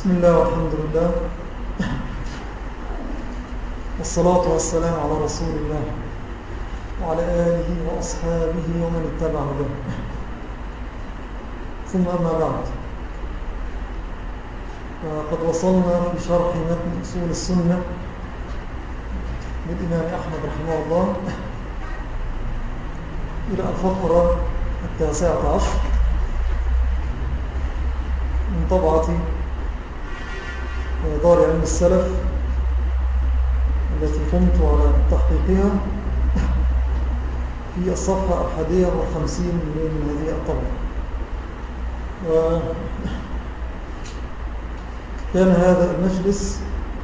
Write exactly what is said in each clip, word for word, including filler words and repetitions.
بسم الله والحمد لله، والصلاة والسلام على رسول الله وعلى آله وأصحابه ومن اتبع هداه، ثم أما بعد. قد وصلنا في شرح متن أصول السنة للإمام أحمد رحمه الله إلى الفقرة التاسعة عشر من طبعة دار علم السلف التي قمت على تحقيقها في الصفحة الحادية والخمسين من هذه الطبعة. كان هذا المجلس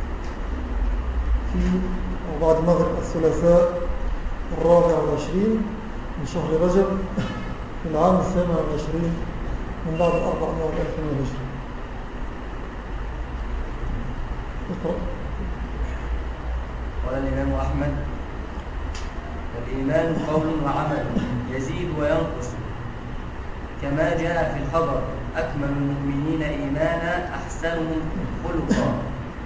في أو بعد مغرب الثلاثاء الرابع والعشرين من شهر رجب في العام الثامن والعشرين من بعد الأربعمائة والألف من الهجرة. اقرأ. قال الإمام أحمد: الإيمان قول وعمل يزيد وينقص، كما جاء في الخبر: أكمل المؤمنين إيمانا أحسنهم خلقا.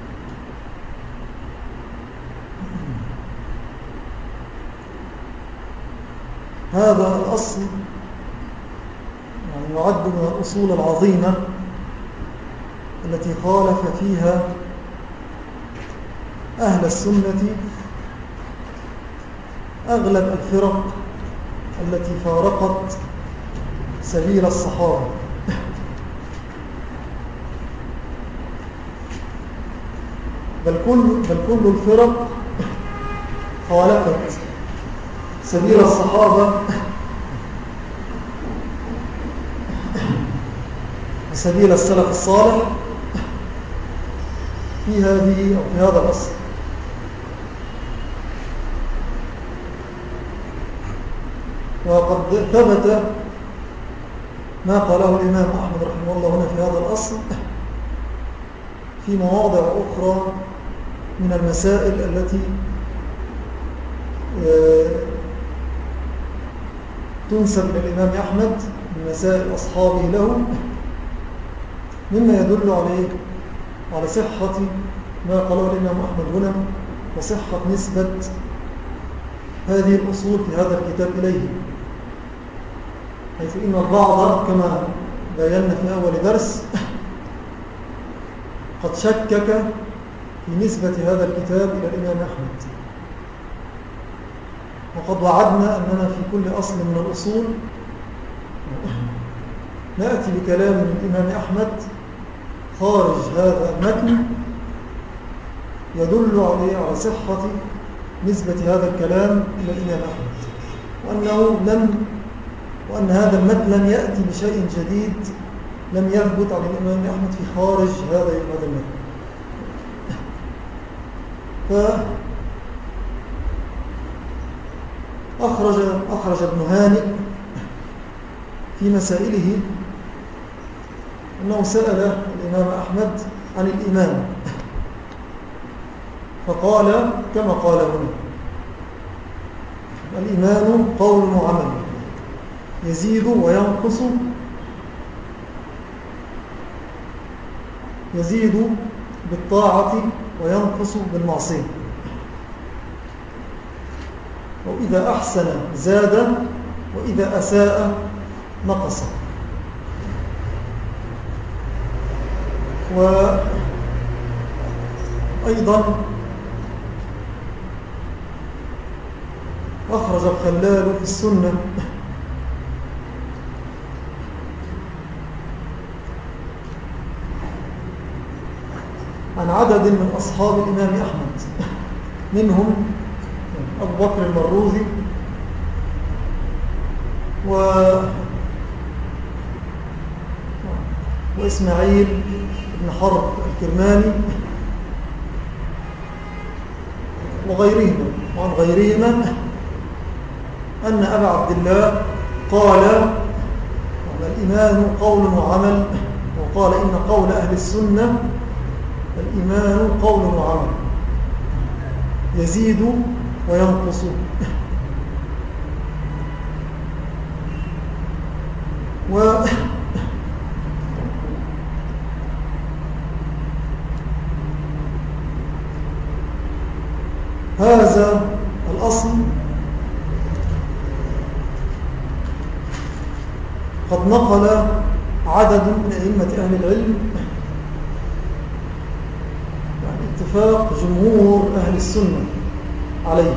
هذا الأصل يعني يعد من الأصول العظيمة التي خالف فيها أهل السنة أغلب الفرق التي فارقت سبيل الصحابة، بل كل, بل كل الفرق خالفت سبيل الصحابة وسبيل السلف الصالح في هذه أو في هذا الأصل. وقد ثبت ما قاله الإمام أحمد رحمه الله هنا في هذا الأصل في مواضع أخرى من المسائل التي تنسب للإمام أحمد من مسائل أصحابه له، مما يدل عليه على صحة ما قاله الإمام أحمد هنا وصحة نسبة هذه الأصول في هذا الكتاب إليه، حيث إن البعض كما بينا في أول درس قد شكك في نسبة هذا الكتاب إلى الإمام أحمد. وقد وعدنا أننا في كل أصل من الأصول نأتي بكلام من الإمام أحمد خارج هذا المتن يدل عليه على صحة نسبة هذا الكلام إلى الإمام أحمد، وأنه لم وأن هذا المتن لم يأتي بشيء جديد لم يثبت عن الإمام أحمد في خارج هذا المتن. فأخرج أخرج ابن هانئ في مسائله أنه سأل الإمام أحمد عن الإيمان فقال كما قال هنا: الإيمان قول وعمل يزيد وينقص، يزيد بالطاعة وينقص بالمعصية، وإذا أحسن زاد وإذا أساء نقص. وأيضا أخرج الخلال في السنة عن عدد من أصحاب الإمام أحمد، منهم أبو بكر المروزي و... وإسماعيل بن حرب الكرماني وغيرهما وعن غيرهما أن أبا عبد الله قال: الإيمان قول وعمل، وقال: إن قول أهل السنة الإيمان قول وعمل يزيد وينقص. و هذا الأصل قد نقل عدد من أئمة أهل العلم يعني اتفاق جمهور أهل السنة عليه.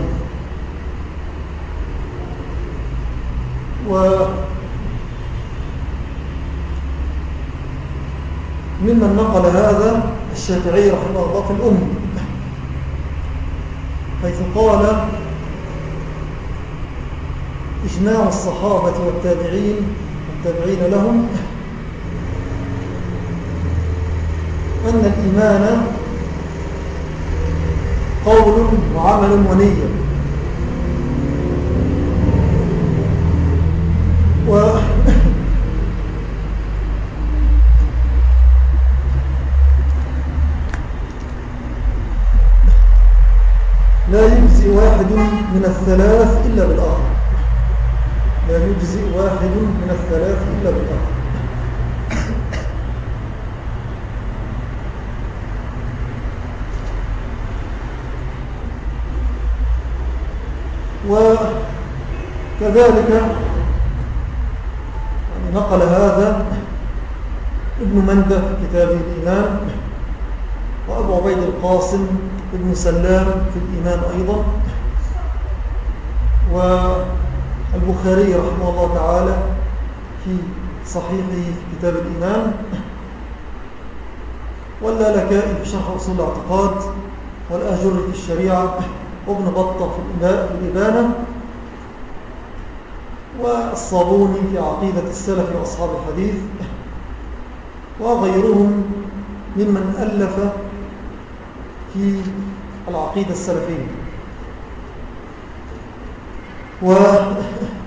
وممن نقل هذا الشافعي رحمه الله في الأم، حيث قال إجماع الصحابة والتابعين والتابعين لهم أن الإيمان قول وعمل ونية. و لا يجزئ واحد من الثلاث إلا بالآخر، لا يجزئ واحد من الثلاث إلا بالآخر. وكذلك يعني نقل هذا ابن مندة في كتابه الإيمان، وأبو عبيد القاسم ابن سلام في الإيمان أيضا، والبخاري رحمه الله تعالى في صحيحه في كتاب الإيمان، واللالكائي في شرح أصول الاعتقاد، والآجر في الشريعة، وابن بطة في الإبانة، والصابوني في عقيدة السلف وأصحاب الحديث، وغيرهم ممن ألف في العقيدة السلفية. وكما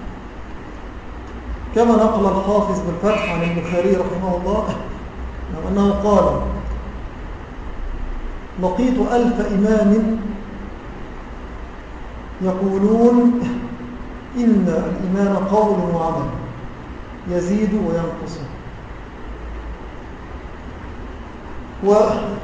نقل الحافظ بالفتح عن البخاري رحمه الله أنه قال: لقيت ألف إمام يقولون إن الإيمان قول وعمل يزيد وينقص. و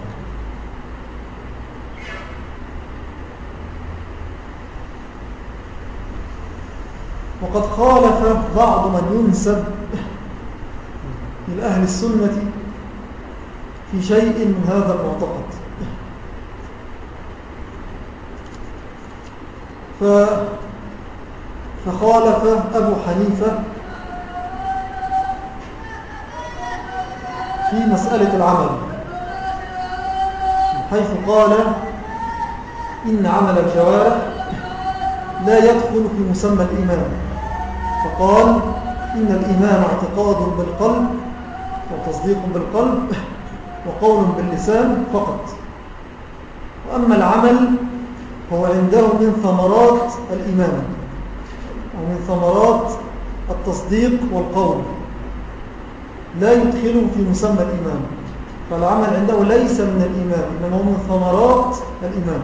وقد خالف بعض من ينسب إلى أهل السنة في شيء من هذا المعتقد، ف... فخالف أبو حنيفة في مسألة العمل، حيث قال إن عمل الجوارح لا يدخل في مسمى الإيمان، فقال إن الإيمان اعتقاد بالقلب وتصديق بالقلب وقول باللسان فقط، وأما العمل هو عنده من ثمرات الإيمان ومن ثمرات التصديق والقول، لا يدخله في مسمى الإيمان، فالعمل عنده ليس من الإيمان إنما هو من ثمرات الإيمان.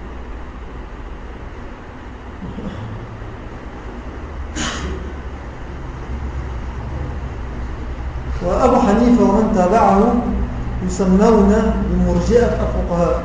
وأبو حنيفة ومن تابعه يسمون بمرجئة الفقهاء،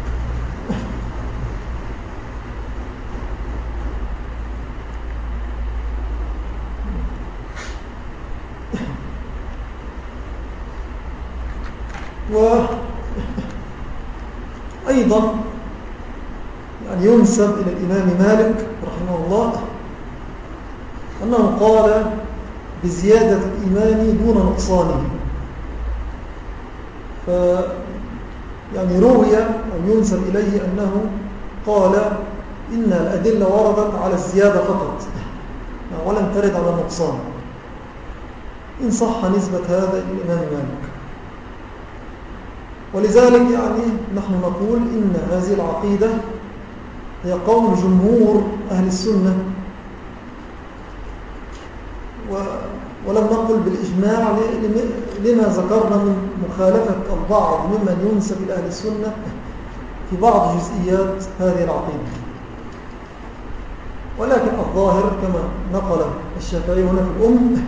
وأيضا يعني ينسب إلى الإمام مالك رحمه الله أنه قال بزيادة الإيمان دون نقصانه، ف يعني روي أو ينسب إليه أنه قال إن الأدلة وردت على الزيادة فقط ولم ترد على النقصان، إن صح نسبة هذا إلى الإمام مالك. ولذلك يعني نحن نقول إن هذه العقيدة هي قول جمهور أهل السنة، ولم نقل بالإجماع لما ذكرنا من مخالفة البعض ممن ينسب إلى أهل السنة في بعض جزئيات هذه العقيدة. ولكن الظاهر كما نقل الشافعي هنا في الأم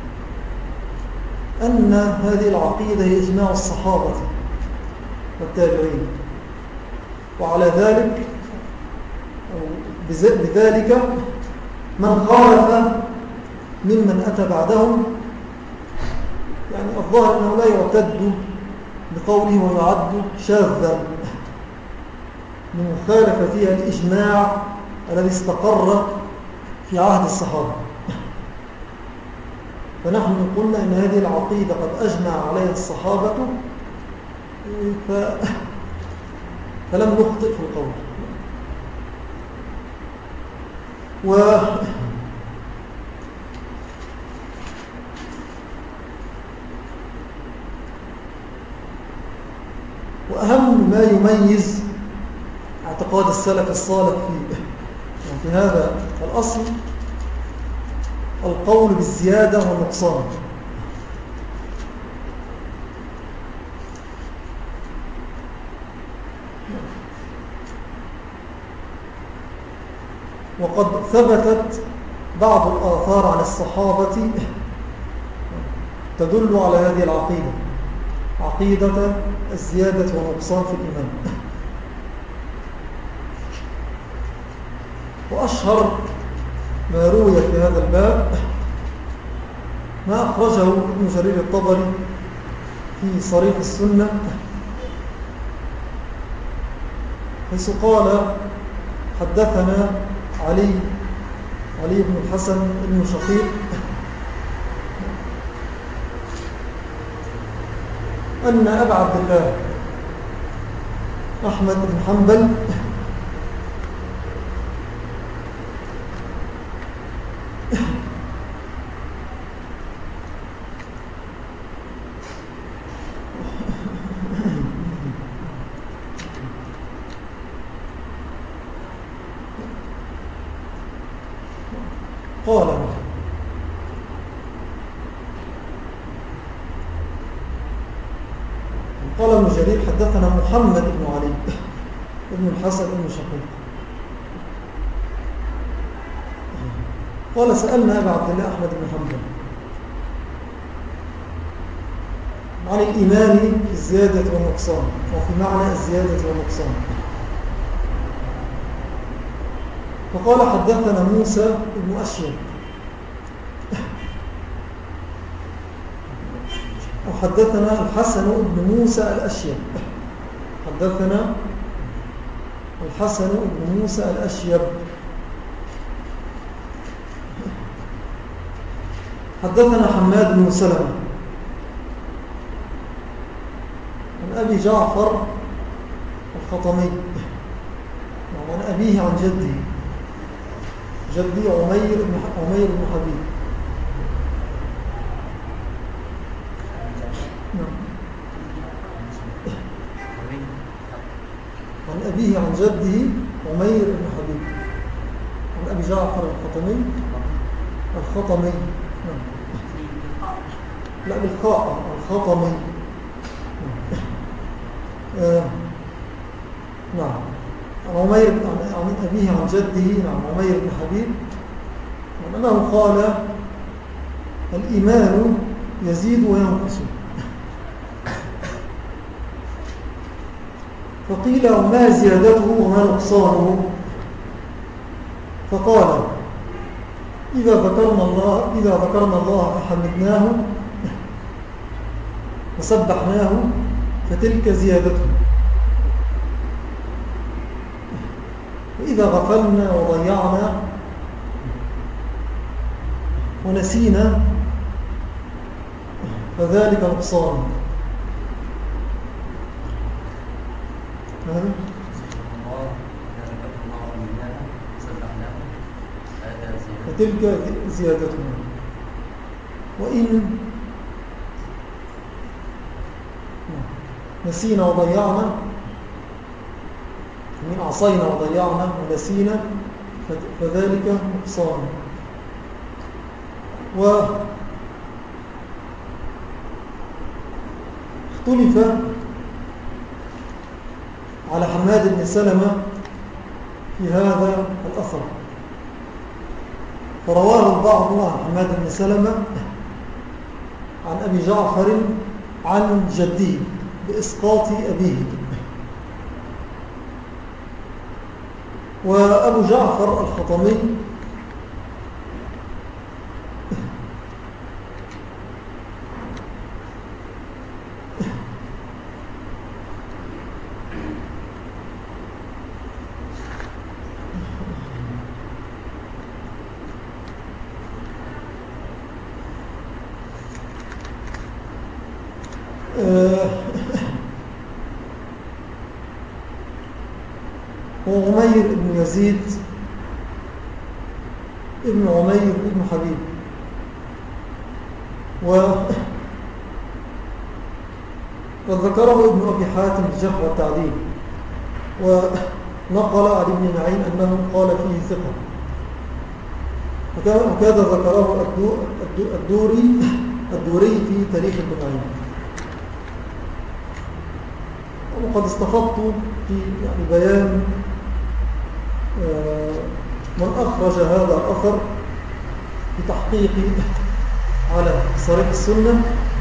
أن هذه العقيدة هي إجماع الصحابة والتابعين، وعلى ذلك بذلك من خالف ممن أتى بعدهم، يعني الظاهر أنه لا يعتد بقوله ويعد شاذا لمخالفة فيها الإجماع الذي استقر في عهد الصحابة. فنحن قلنا أن هذه العقيدة قد أجمع عليها الصحابة ف... فلم نخطئ في القول. و وأهم ما يميز اعتقاد السلف الصالح في في هذا الأصل القول بالزيادة والنقصان. وقد ثبتت بعض الآثار عن الصحابة تدل على هذه العقيدة، عقيدة الزيادة والنقصان في الإيمان. وأشهر ما روي في هذا الباب ما أخرجه ابن جرير الطبري في صريح السنة، حيث قال حدثنا علي علي بن الحسن بن شقيق أن أبا عبد الله أحمد بن حنبل قال قال ابن جرير حدثنا محمد بن علي بن الحسن بن شقيق قال سألنا أبا عبد الله أحمد بن حنبل عن الإيمان في الزيادة والنقصان، وفي معنى الزيادة والنقصان. فقال حدثنا موسى بن أشيب وحدثنا الحسن بن موسى الأشيب حدثنا الحسن بن موسى الأشيب حدثنا حماد بن سلمة عن أبي جعفر الخطمي وعن أبيه عن جده جدي عمير بن عمير بن حبيب عن أبيه عن جده عمير بن حبيب عن أبي جعفر الخطمي الخطمي لا بالخاء الخطمي آه. نعم عن عمير عن أبيه عن جده نعم عمير بن حبيب أنه قال الإيمان يزيد وينقص. فقيل وما زيادته وما نقصانه؟ فقال إذا ذكرنا الله إذا ذكرنا الله فحمدناه وسبحناه فتلك زيادته، وإذا غفلنا وضيعنا ونسينا فذلك نقصان. فتلك زيادتنا، وإن نسينا وضيعنا من عصينا وضيعنا ونسينا فذلك نقصان. واختلف على حماد بن سلمة في هذا الأثر، فرواه البعض عن حماد بن سلمة عن أبي جعفر عن جده بإسقاط أبيه، وأبو جعفر الخطمي وعمير بن يزيد ابن عمير بن حبيب وقد ذكره ابن أبي حاتم الجرح والتعديل، ونقل عن ابن معين أنه قال فيه ثقة، وكذا ذكره الدوري الدوري في تاريخ ابن معين. وقد استفدت في يعني بيان من أخرج هذا الأثر بتحقيقي على صريح السنة،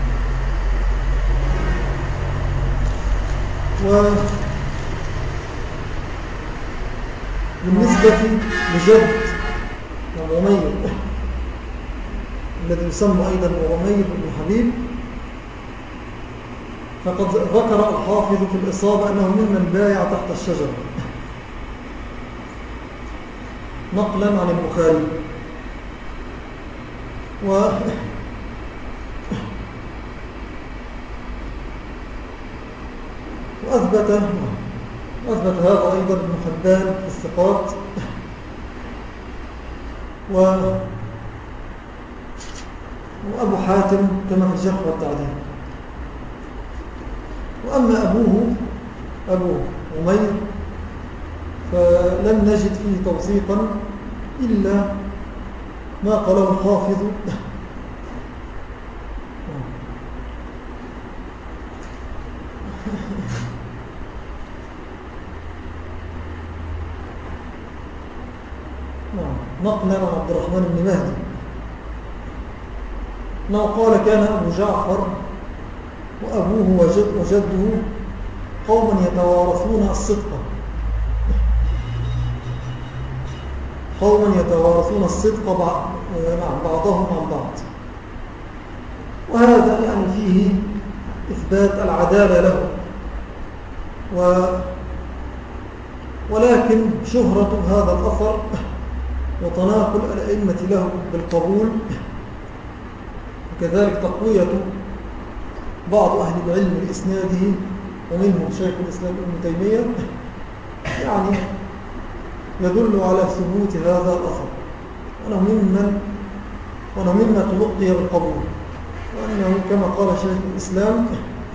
وبالنسبة لجد عمير الذي يسمى أيضا عمير بن حبيب، فقد ذكر الحافظ في الإصابة أنه ممن بايع تحت الشجرة نقلا عن البخاري. و وأثبت أثبت هذا أيضا ابن حبان في الثقات، و وأبو حاتم كما في الجرح والتعديل. وأما أبوه أبو عمير فلم نجد فيه توثيقا إلا ما قاله الحافظ نقلا عن عبد الرحمن بن مهدي أنه قال كان أبو جعفر وأبوه وجد وجده قوما يتوارثون الصدق قوما يتوارثون الصدق بعضهم عن بعض. وهذا يعني فيه إثبات العدالة له، و ولكن شهرة هذا الأثر وتناقل الأئمة له بالقبول، وكذلك تقوية بعض أهل العلم لإسناده ومنهم شيخ الإسلام ابن تيمية، يعني يدل على ثبوت هذا الأثر، وأنه ممن وأنه مما تلقي بالقبول، وأنه كما قال شيخ الإسلام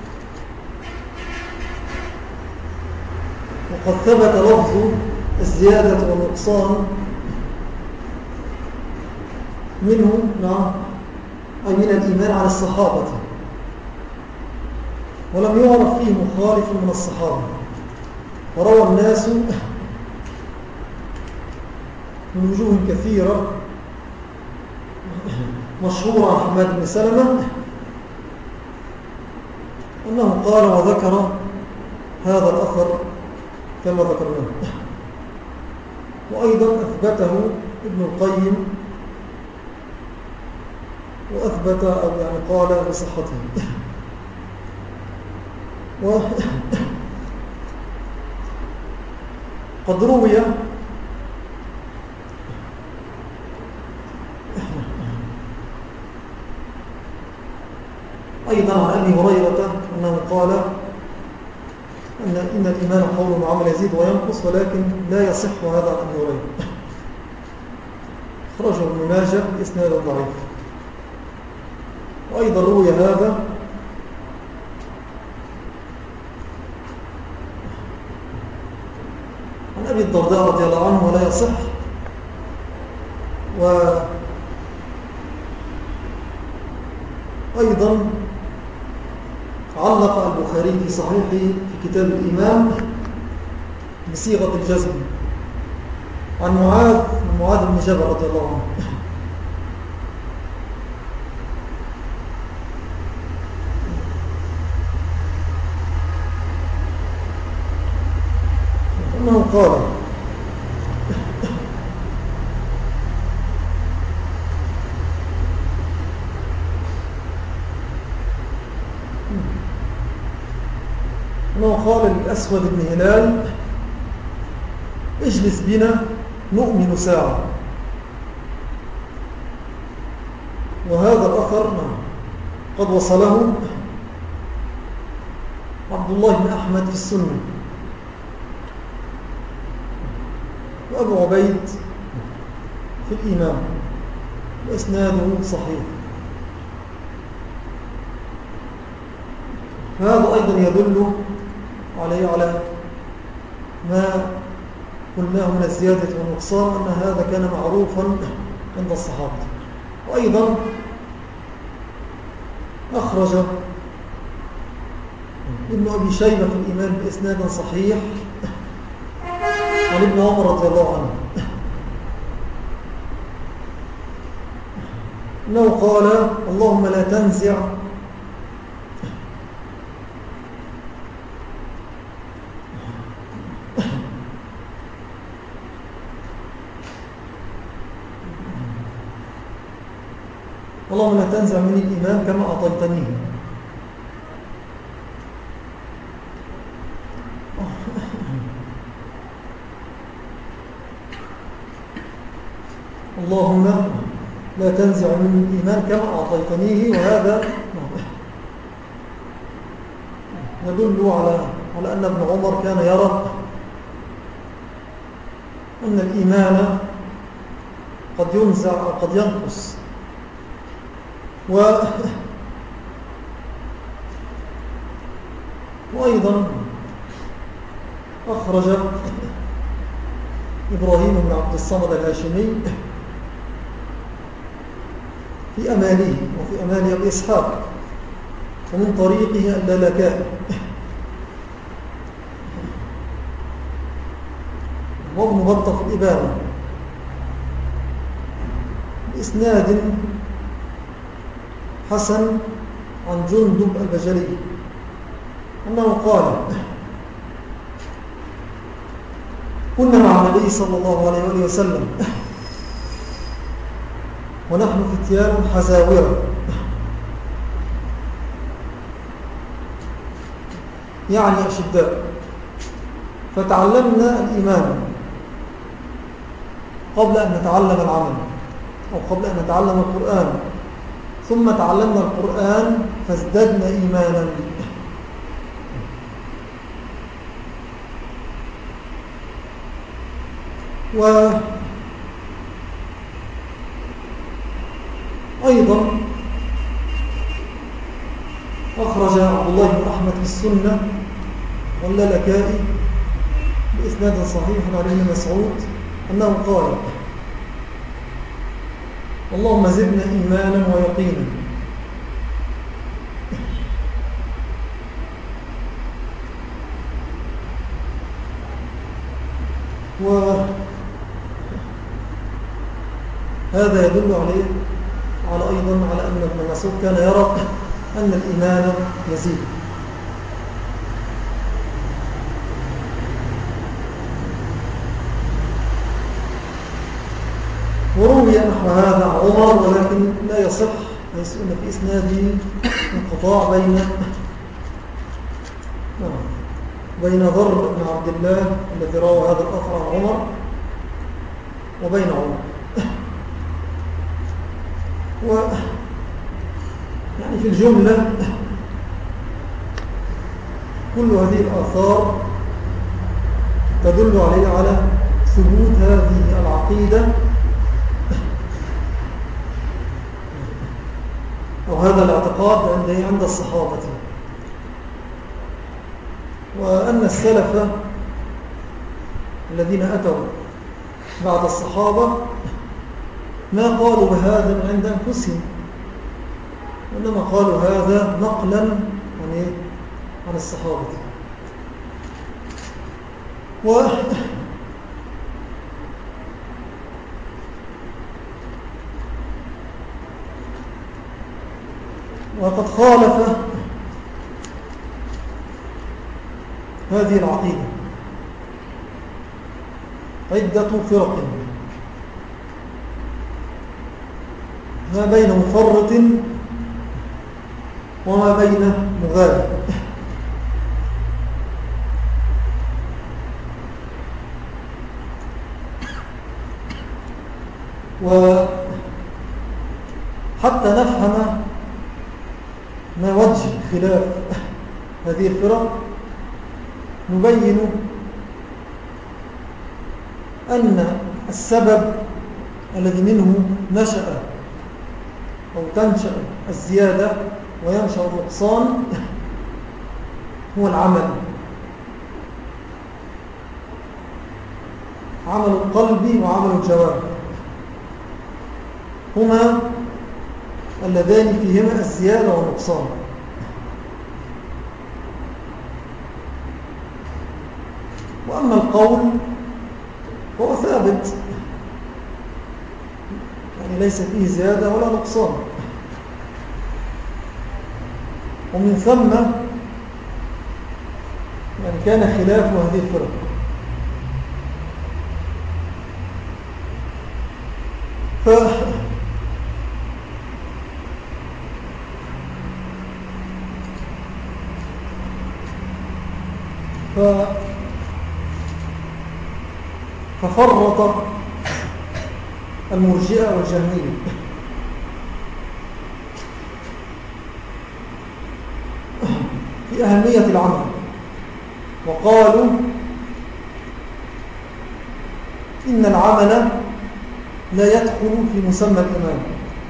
وقد ثبت لفظ الزيادة والنقصان منه نعم أي من الإيمان على الصحابة، ولم يعرف فيه مخالف من الصحابة. وروى الناس من وجوه كثيرة مشهورة عن حماد بن سلمة أنه قال وذكر هذا الأثر كما ذكرناه. وأيضا أثبته ابن القيم وأثبت أو يعني قال بصحته. وقد روي أيضا عن أبي هريرة أنه قال أن إن الإيمان قول وعمل يزيد وينقص، ولكن لا يصح هذا عن أبي هريرة. خرجه ابن ماجه بإسناد ضعيف. وأيضا روي هذا عن أبي الدرداء رضي الله عنه ولا يصح. وأيضا علق البخاري في صحيحه في كتاب الإمام بصيغة الجزم عن معاذ معاذ بن جبل رضي الله عنه أنه قال أنه قال للأسود بن هلال اجلس بنا نؤمن ساعة. وهذا الأثر قد وصله عبد الله بن أحمد في السنة، وأبو عبيد في الإمام، وإسناده صحيح. هذا أيضا يدل عليه على ما قلناه من الزيادة والنقصان، أن هذا كان معروفا عند الصحابة. وأيضا أخرج ابن أبي شيبة في الإيمان بإسناد صحيح عن ابن عمر رضي الله عنه أنه قال: اللهم لا تنزع اللهم لا تنزع مني الإيمان كما أعطيتنيه. اللهم لا تنزع مني الإيمان كما أعطيتنيه. وهذا يدل على على أن ابن عمر كان يرى أن الإيمان قد ينزع أو قد ينقص. و وأيضا أخرج إبراهيم بن عبد الصمد الهاشمي في أماله وفي أمال أبي إسحاق ومن طريقه اللالكائي وابن بطة في الإبانة بإسناد حسن عن جندب البجلي أنه قال: كنا مع النبي صلى الله عليه وآله وسلم ونحن فتيان حزاورة، يعني أشداء، فتعلمنا الإيمان قبل أن نتعلم العمل أو قبل أن نتعلم القرآن، ثم تعلمنا القرآن فازددنا إيمانا. وأيضا أخرج عبد الله بن أحمد في السنة واللالكائي بإسناد صحيح عن ابن مسعود أنه قال: اللهم زدنا إيمانا ويقينا. وهذا يدل عليه على أيضا على أن ابن مسعود كان يرى أن الإيمان يزيد. وروي نحو هذا عن عمر، ولكن لا يصح، حيث أن في إسناده انقطاع بين بين ضر بن عبد الله الذي روى هذا الأثر عن عمر وبين عمر. و يعني في الجملة كل هذه الآثار تدل عليه على ثبوت هذه العقيدة أو هذا الاعتقاد عند عند الصحابة، وأن السلف الذين أتوا بعد الصحابة ما قالوا بهذا من عند أنفسهم، وإنما قالوا هذا نقلا عن عن الصحابة. و وقد خالف هذه العقيدة عدة فرق، ما بين مفرط وما بين مغالب. وحتى نفهم ما وجه خلاف هذه الفرق نبين أن السبب الذي منه نشأ أو تنشأ الزيادة وينشأ النقصان هو العمل عمل القلب وعمل الجوارح هما اللذان فيهما الزيادة والنقصان. وأما القول هو ثابت يعني ليس فيه زيادة ولا نقصان، ومن ثم يعني كان خلاف هذه الفرق. ف ف ففرط المرجئة والجهمية في أهمية العمل، وقالوا إن العمل لا يدخل في مسمى الإيمان.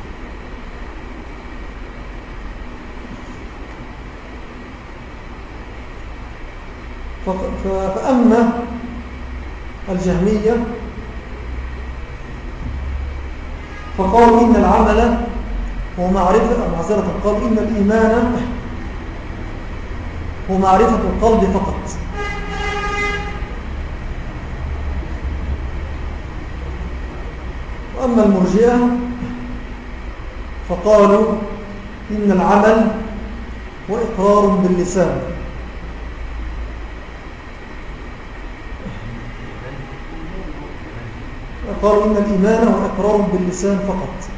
فأما الجهمية فقالوا إن العمل هو معرفة معذرة قالوا إن الإيمان هو معرفة القلب فقط، وأما المرجئة فقالوا إن العمل هو إقرار باللسان. قالوا إن الإيمان هو إقرار باللسان فقط،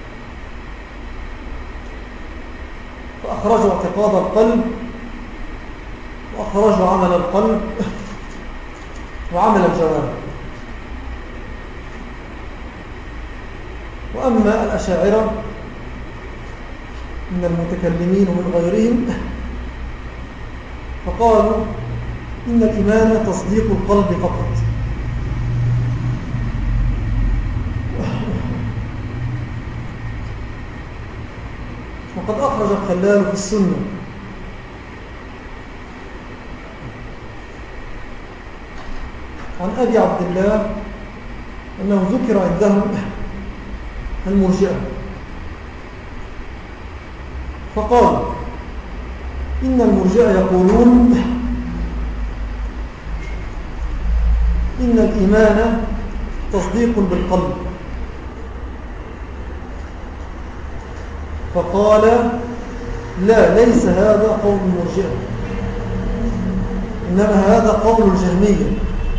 فأخرجوا اعتقاد القلب وأخرجوا عمل القلب وعمل الجوارح. وأما الأشاعرة من المتكلمين ومن غيرهم فقالوا إن الإيمان تصديق القلب فقط، وقد أخرج الخلال في السنة عن أبي عبد الله أنه ذكر عندهم المرجئة فقال إن المرجئة يقولون إن الإيمان تصديق بالقلب، فقال لا، ليس هذا قول المرجئة، إنما هذا قول الجهمية،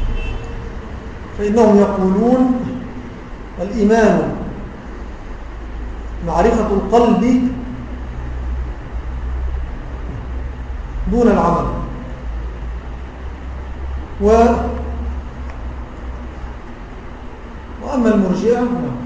فإنهم يقولون الإيمان معرفة القلب دون العمل. و وأما المرجئة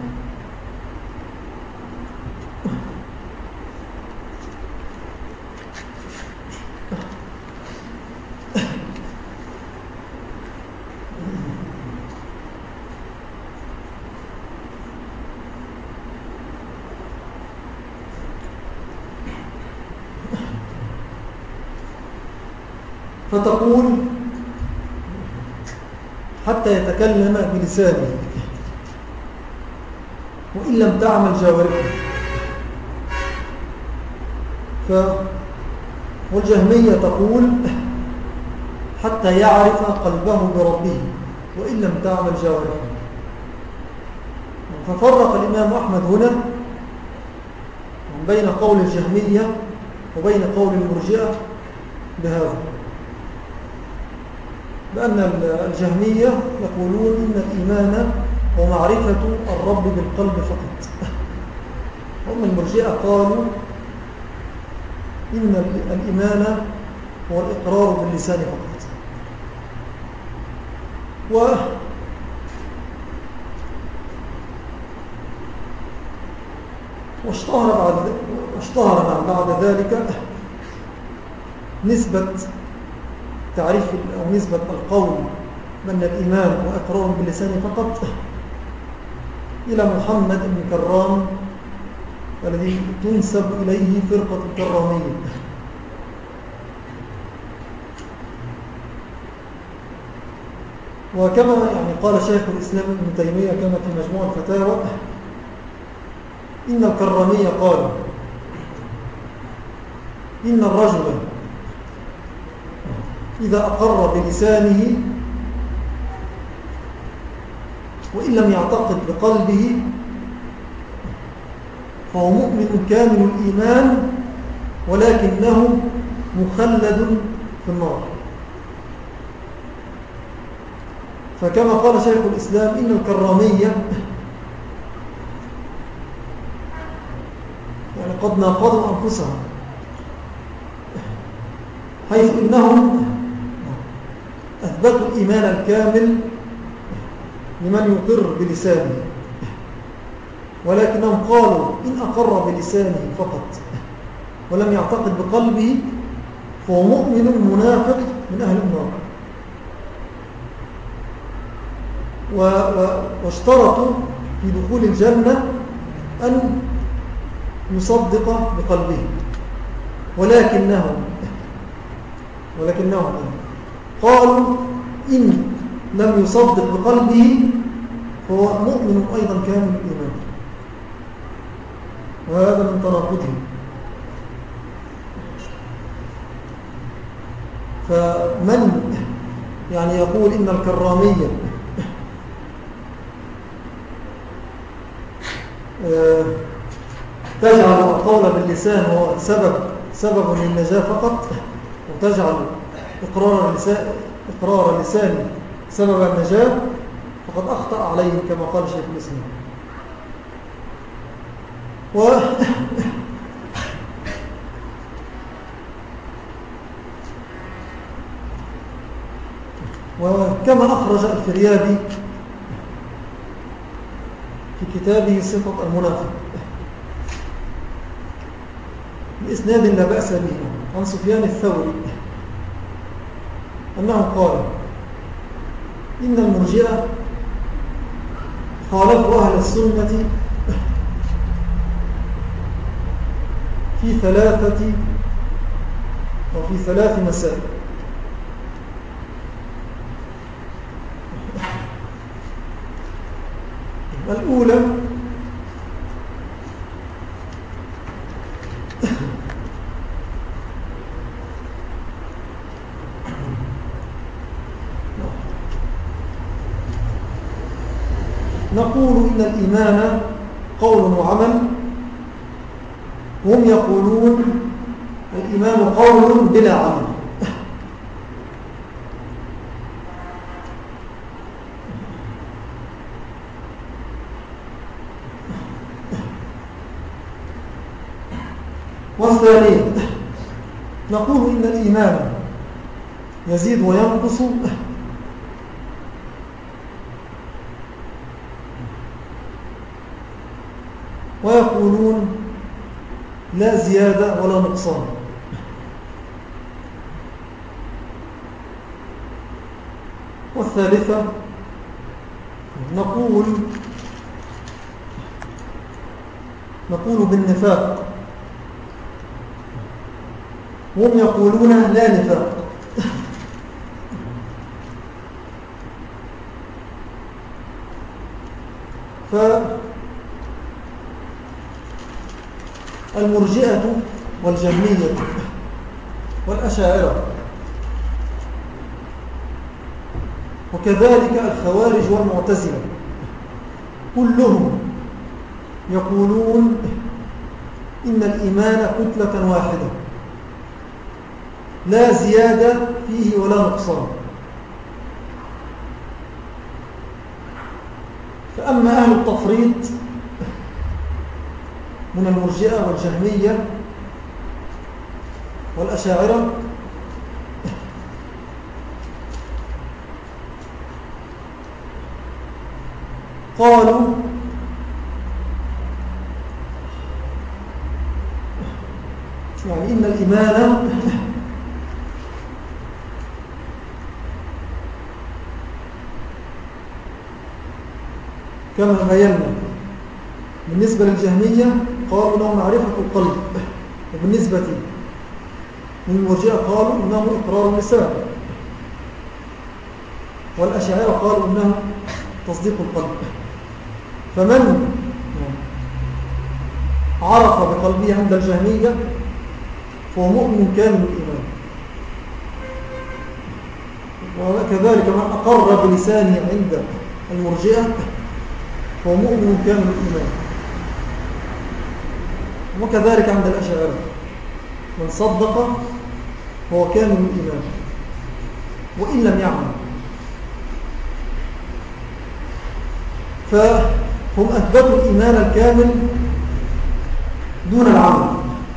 فتقول حتى يتكلم بلسانه وإن لم تعمل جوارحه. ف والجهمية تقول حتى يعرف قلبه بربه وإن لم تعمل جوارحه. ففرق الإمام أحمد هنا بين قول الجهمية وبين قول المرجئة بهذا، بأن الجهمية يقولون إن الإيمان هو معرفة الرب بالقلب فقط، وأما المرجئة قالوا إن الإيمان هو الإقرار باللسان فقط. و واشتهر بعد, واشتهر بعد ذلك نسبة تعريف أو نسبة القول من الإيمان وإقرار باللسان فقط إلى محمد بن كرام الذي تنسب إليه فرقة الكرامية. وكما يعني قال شيخ الإسلام ابن تيمية كما في مجموع الفتاوى إن الكرامية قال إن الرجل إذا أقر بلسانه وإن لم يعتقد بقلبه فهو مؤمن كامل الإيمان ولكنه مخلد في النار. فكما قال شيخ الإسلام إن الكرامية يعني قد ناقضوا أنفسهم، حيث إنهم أثبتوا الإيمان الكامل لمن يقر بلسانه، ولكنهم قالوا إن أقر بلسانه فقط ولم يعتقد بقلبه فهو مؤمن منافق من أهل النار. واشترطوا في دخول الجنة أن يصدق بقلبه، ولكنهم ولكنهم قالوا إن لم يصدق بقلبه فهو مؤمن أيضا كامل الإيمان، وهذا من تناقضهم. فمن يعني يقول إن الكرامية تجعل القول باللسان هو سبب سبب للنجاة فقط، وتجعل إقرار اللسان إقرار اللسان سبب النجاة، فقد أخطأ عليهم كما قال شيخ الإسلام. و وكما أخرج الفريابي في كتابه صفة المنافق بإسناد لا بأس به عن سفيان الثوري أنه قال إن المرجئة خالفوا أهل السنة في ثلاثة أو في ثلاث مسائل. الأولى نقول إن الإيمان قول وعمل، هم يقولون الإيمان قول بلا عمل. والثانية نقول إن الإيمان يزيد وينقص، ويقولون لا زيادة ولا نقصان. والثالثة نقول نقول بالنفاق، هم يقولون لا نفاق. فالمرجئة والجهمية والأشاعرة وكذلك الخوارج والمعتزلة كلهم يقولون إن الإيمان كتلة واحدة لا زيادة فيه ولا نقصان. فأما أهل التفريط من المرجئة والجهمية والأشاعرة قالوا يعني إن الإيمان كما بينا بالنسبة للجهمية قالوا إنه معرفة القلب، وبالنسبة للمرجئة قالوا إنه إقرار اللسان، والأشاعرة قالوا إنه تصديق القلب. فمن عرف بقلبه عند الجهمية فهو مؤمن كامل الإيمان، وكذلك من أقر بلسانه عند المرجئة فهو مؤمن كامل الإيمان، وكذلك عند الأشاعرة من صدق فهو كامل الإيمان وإن لم يعمل. فهم أثبتوا الإيمان الكامل دون العمل.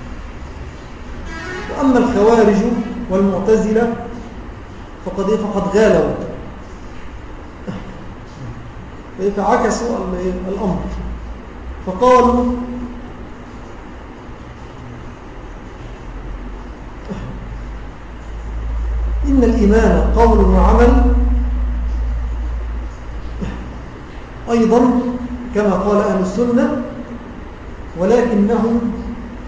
وأما الخوارج والمعتزلة فقد فقد غالوا، فعكسوا الأمر، فقالوا إن الإيمان قول وعمل أيضا كما قال أهل السنة، ولكنهم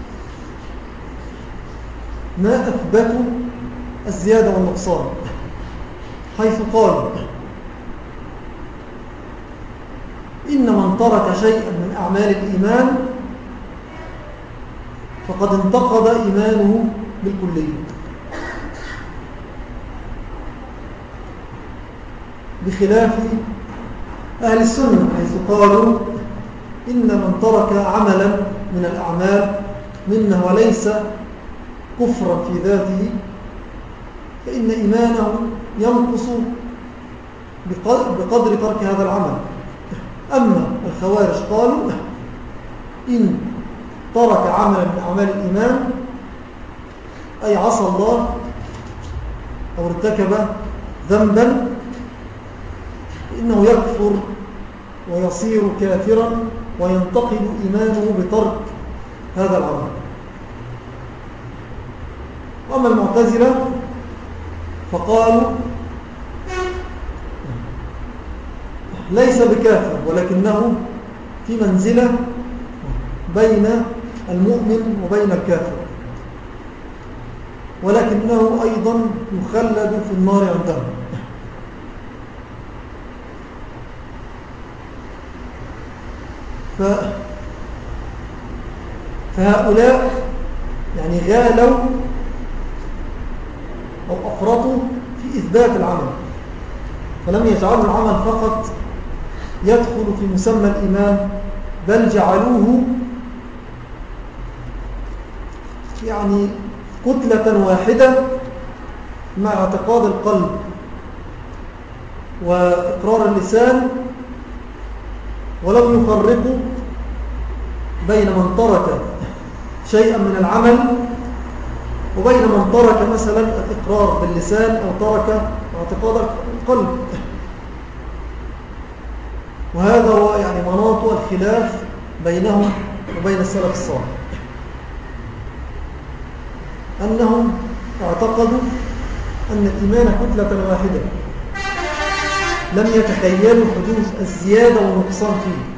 ما أثبتوا الزيادة والنقصان، حيث قالوا إن من ترك شيئا من أعمال الإيمان فقد انتقض إيمانه بالكلية، بخلاف أهل السنة حيث قالوا إن من ترك عملا من الأعمال منه وليس كفرا في ذاته فإن إيمانه ينقص بقدر ترك هذا العمل. أما الخوارج قالوا إن ترك عملا من أعمال الإيمان أي عصى الله أو ارتكب ذنبا إنه يكفر ويصير كافرا وينتقل إيمانه بترك هذا العمل. وأما المعتزلة فقالوا ليس بكافر ولكنه في منزلة بين المؤمن وبين الكافر، ولكنه أيضا يخلد في النار عندهم. فهؤلاء يعني غالوا أو أفرطوا في إثبات العمل، فلم يجعلوا العمل فقط يدخل في مسمى الإيمان، بل جعلوه يعني كتلة واحدة مع اعتقاد القلب وإقرار اللسان، ولم يفرقوا بين من ترك شيئا من العمل وبين من ترك مثلا الإقرار باللسان أو ترك اعتقاد القلب. وهذا هو يعني مناط الخلاف بينهم وبين السلف الصالح، أنهم اعتقدوا أن الإيمان كتلة واحدة لم يتخيلوا حدوث الزيادة والنقصان فيه.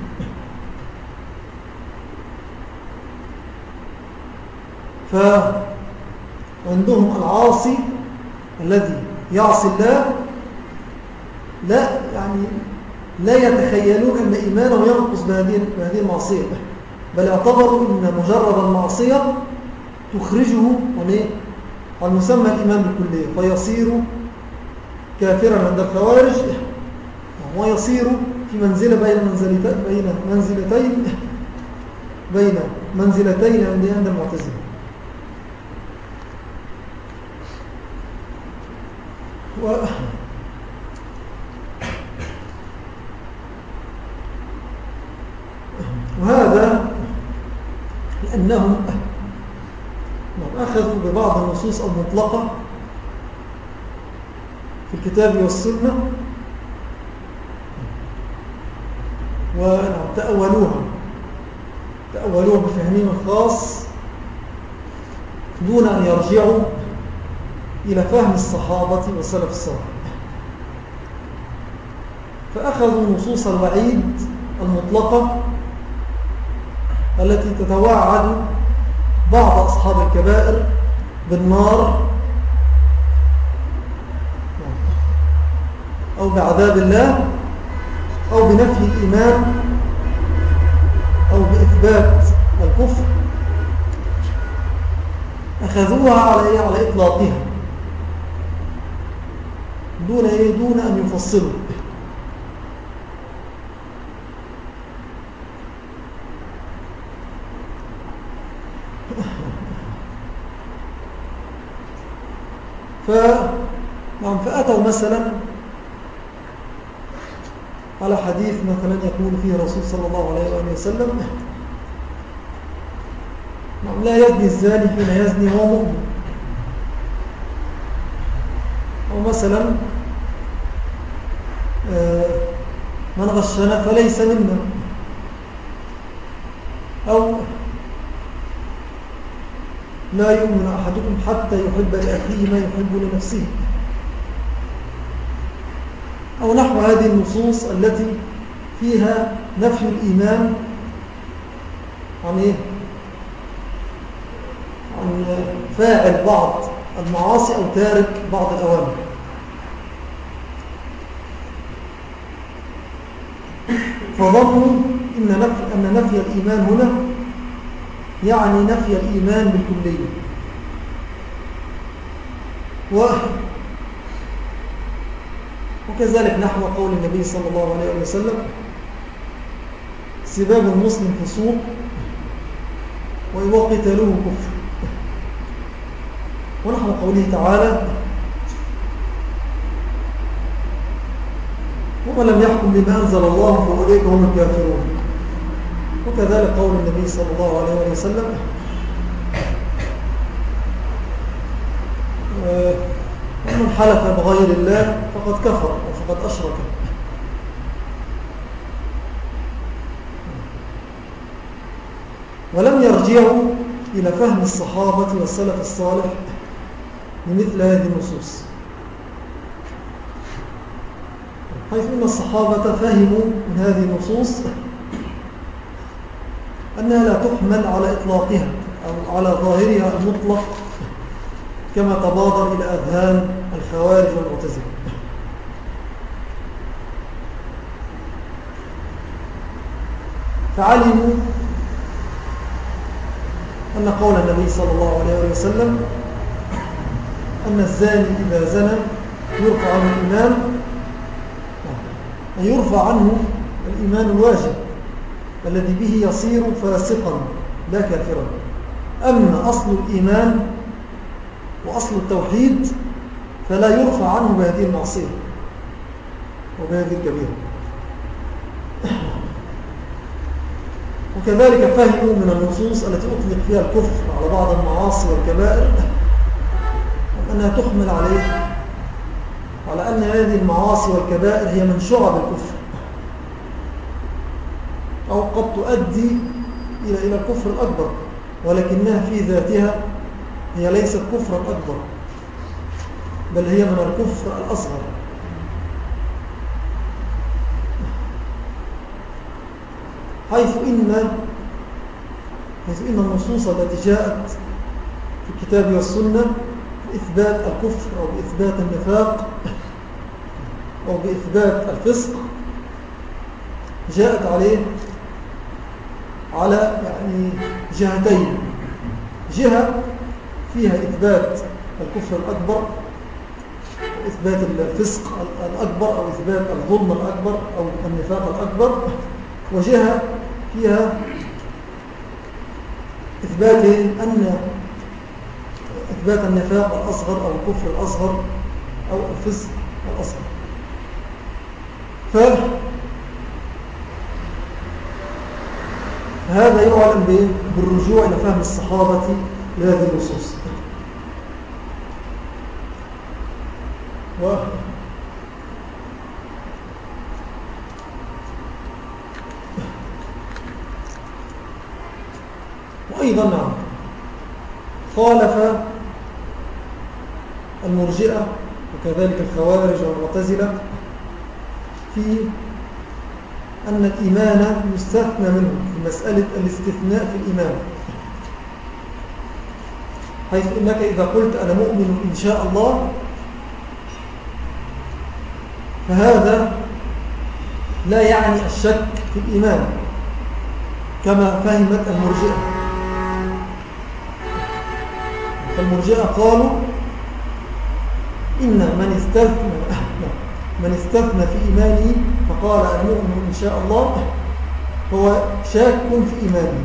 فعندهم العاصي الذي يعصي الله لا يعني لا يتخيلون أن إيمانه ينقص بهذه المعصية، بل اعتبروا أن مجرد المعصية تخرجه عن مسمى الإيمان بالكلية، فيصير كافرا عند الخوارج ويصير في منزلة بين منزلتين بين منزلتين بين منزلتين عند المعتزلة. و وهذا لأنهم أخذوا ببعض النصوص المطلقة في الكتاب والسنة وتأولوها تأولوها بفهمهم الخاص دون أن يرجعوا إلى فهم الصحابة والسلف الصالح، فأخذوا نصوص الوعيد المطلقة التي تتوعد بعض أصحاب الكبائر بالنار أو بعذاب الله أو بنفي الإيمان أو بإثبات الكفر، أخذوها على على إطلاقها دون إيه دون أن يفصلوا. فأتوا مثلا على حديث مثلا يقول فيه الرسول صلى الله عليه وآله وسلم: لا يزني الزاني حين يزني وهو مؤمن. أو مثلا من غشنا فليس منا. أو لا يؤمن أحدكم حتى يحب لأخيه ما يحب لنفسه. أو نحو هذه النصوص التي فيها نفي الإيمان عن إيه؟ عن فاعل بعض المعاصي أو تارك بعض الأوامر. فظنوا إن نفي, أن نفي الإيمان هنا يعني نفي الإيمان بالكلية. و وكذلك نحو قول النبي صلى الله عليه وسلم: سباب المسلم فسوق وقتاله كفر. ونحو قوله تعالى: ومن لم يحكم بما أنزل الله فأولئك هم الكافرون. وكذلك قول النبي صلى الله عليه وسلم: ومن حلف بغير الله فقد كفر وفقد أشرك. ولم يرجعوا إلى فهم الصحابة والسلف الصالح لمثل هذه النصوص، حيث إن الصحابة فهموا من هذه النصوص أنها لا تحمل على إطلاقها أو على ظاهرها المطلق كما تبادر إلى أذهان الخوارج والمعتزلة. فعلموا أن قول النبي صلى الله عليه وسلم أن الزاني إذا زنى يرفع عنه الإيمان، أن يرفع عنه الإيمان الواجب الذي به يصير فاسقا لا كافرا. أما أصل الإيمان وأصل التوحيد فلا يرفع عنه بهذه المعصية وبهذه الكبيرة. وكذلك فهموا من النصوص التي أطلق فيها الكفر على بعض المعاصي والكبائر أنها تحمل عليه على أن هذه المعاصي والكبائر هي من شعب الكفر، أو قد تؤدي إلى إلى الكفر الأكبر، ولكنها في ذاتها هي ليست كفرا أكبر، بل هي من الكفر الأصغر. حيث إن حيث إن النصوص التي جاءت في الكتاب والسنة بإثبات الكفر أو بإثبات النفاق أو بإثبات الفسق جاءت عليه على يعني جهتين: جهة فيها إثبات الكفر الأكبر، إثبات الفسق الأكبر أو إثبات الظلم الأكبر أو النفاق الأكبر، وجهة فيها إثبات أن إثبات النفاق الأصغر أو الكفر الأصغر أو الفسق الأصغر. فهذا يعلم بالرجوع إلى فهم الصحابة لهذه النصوص. و وأيضا نعم خالف المرجئة وكذلك الخوارج والمعتزلة في أن الإيمان يستثنى منه في مسألة الاستثناء في الإيمان، حيث إنك إذا قلت أنا مؤمن إن شاء الله فهذا لا يعني الشك في الإيمان كما فهمت المرجئة. فالمرجئة قالوا إن من استثنى من استثنى في إيمانه فقال أنا مؤمن إن شاء الله هو شاك في إيمانه.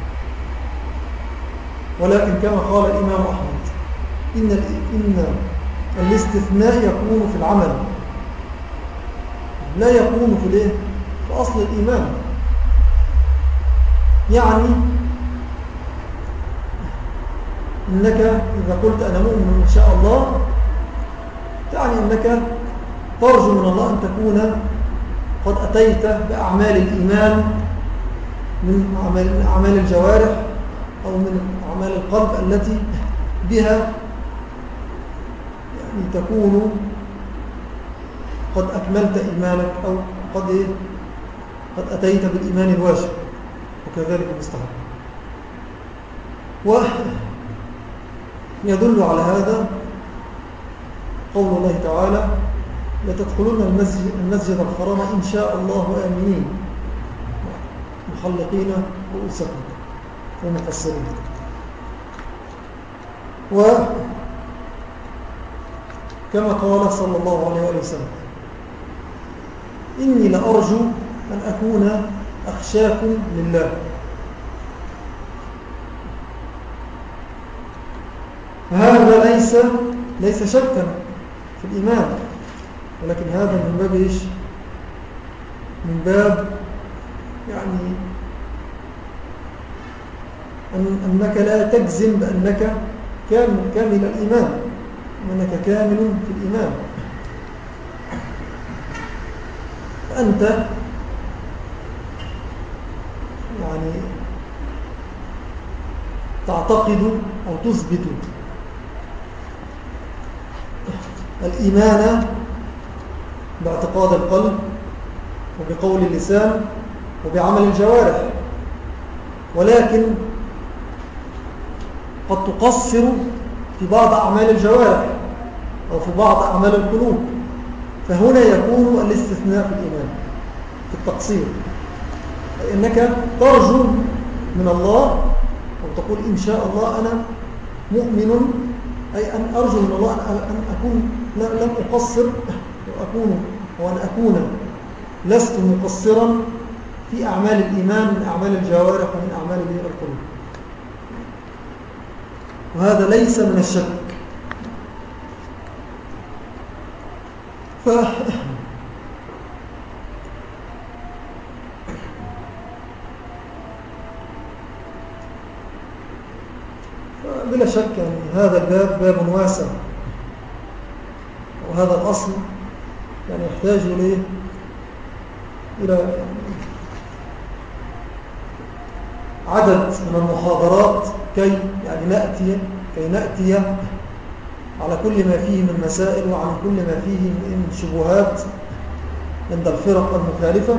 ولكن كما قال الإمام أحمد إن, إن الاستثناء يكون في العمل لا يكون في, الايه؟ في أصل الإيمان. يعني إنك إذا قلت أنا مؤمن إن شاء الله يعني إنك ترجو من الله أن تكون قد أتيت بأعمال الإيمان من أعمال الجوارح أو من أعمال القلب التي بها يعني تكون قد أكملت إيمانك أو قد, إيه؟ قد أتيت بالإيمان الواجب وكذلك المستحب. ويدل على هذا قول الله تعالى لتدخلون المسجد, المسجد الحرام إن شاء الله آمنين محلقين رؤوسكم ومقصرين. وكما قال صلى الله عليه وسلم إني لأرجو أن أكون أخشاكم لله. هذا ليس ليس شكا في الإيمان، ولكن هذا من باب إيش؟ من باب يعني أن أنك لا تجزم بأنك كامل, كامل الإيمان، وأنك كامل في الإيمان. فأنت يعني تعتقد أو تثبت الإيمان باعتقاد القلب وبقول اللسان وبعمل الجوارح، ولكن قد تقصر في بعض أعمال الجوارح أو في بعض أعمال القلوب، فهنا يكون الاستثناء في الإيمان في التقصير، فإنك ترجو من الله أو تقول إن شاء الله أنا مؤمن، أي أن أرجو من الله أن أكون لم أقصر وأكون وأن أكون لست مقصرا في أعمال الإيمان من أعمال الجوارح ومن أعمال القلوب، وهذا ليس من الشك. ف... فبلا شك يعني هذا الباب باب واسع، وهذا الأصل يعني يحتاج إليه إلى عدد من المحاضرات كي يعني نأتي كي نأتي على كل ما فيه من مسائل وعلى كل ما فيه من شبهات عند الفرق المخالفة.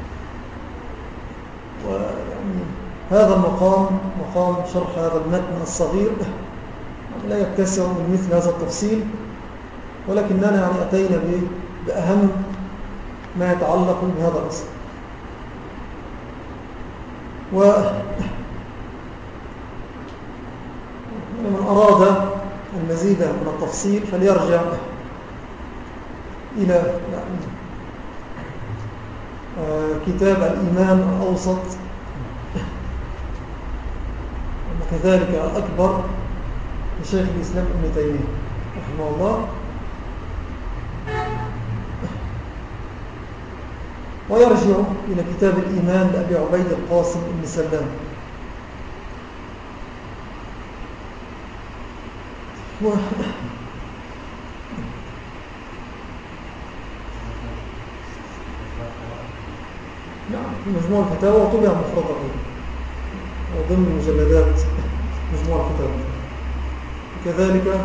ويعني هذا المقام مقام شرح هذا المتن الصغير لا يتسع من مثل هذا التفصيل، ولكننا يعني أتينا بأهم ما يتعلق بهذا الأصل. ومن أراد المزيد من التفصيل فليرجع إلى يعني كتاب الإيمان الأوسط وكذلك الأكبر لشيخ الإسلام ابن تيمية رحمه الله، ويرجع إلى كتاب الإيمان لأبي عبيد القاسم بن سلام. و... نعم في مجموع الفتاوى وطبع مفرطة وضمن مجلدات مجموع الفتاوى. كذلك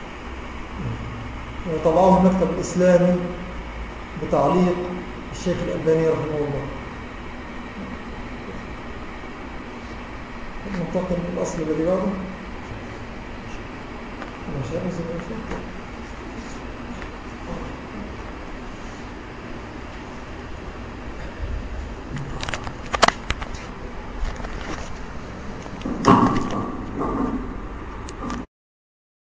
طبعه المكتب الإسلامي بتعليق الشيخ الألباني رحمه الله. ننتقل للأصل الذي بعده. مش هأنزل